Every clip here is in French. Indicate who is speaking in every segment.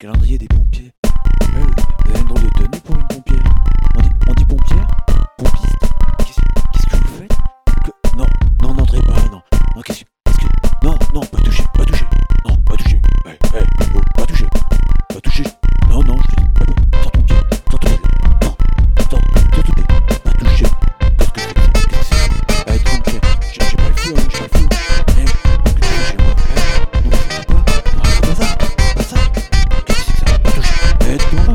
Speaker 1: calendrier des pompiers. Ouais, vous avez une drôle de tenue pour une pompière. On dit pompière? Pompiste? Qu'est-ce que vous faites? Non, n'entrez pas, non. Non, Non, pas toucher. Non, pas toucher. Oh, pas toucher. Pas toucher. Non, je te dis. Sors ton pied. Sors ton pied. Non, sors ton pied. Pas toucher. Qu'est-ce que c'est? Être pompière. J'ai pas le feu, j'ai pas le feu. Qu'est-ce que tu fais chez moi? Non, c'est pas. Non, pas ça. Qu'est-ce que c'est que ça? Pas toucher. Être pompière.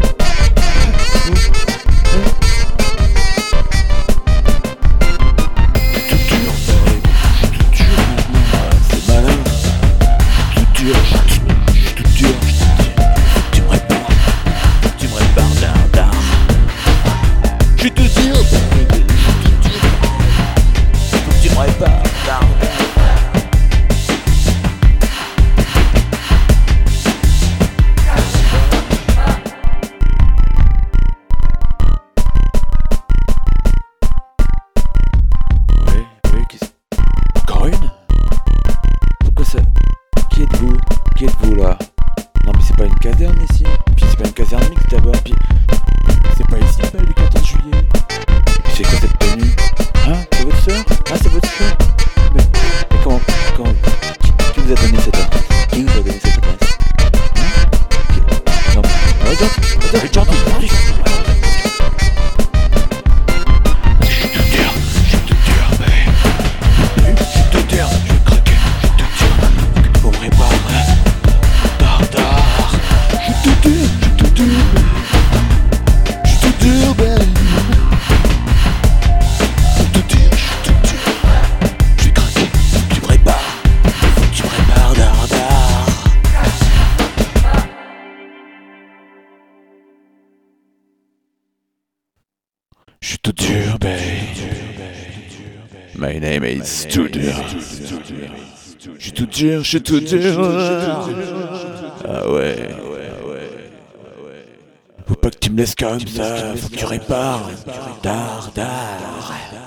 Speaker 1: Qui êtes-vous là? Non mais c'est pas une caserne ici. Puis c'est pas une caserne mixte d'abord. Puis c'est pas ici le 14 juillet. Puis c'est quoi cette tenue? Hein? C'est votre sœur? Ah c'est votre sœur? Mais comment qui vous a donné cette adresse? Qui vous a donné cette adresse? Hein? Non mais regarde. Je suis tout dur, babe. My name is too dur. Je suis tout dur. Ah ouais. Faut pas que tu me laisses comme ça. Faut que tu répares. Dard.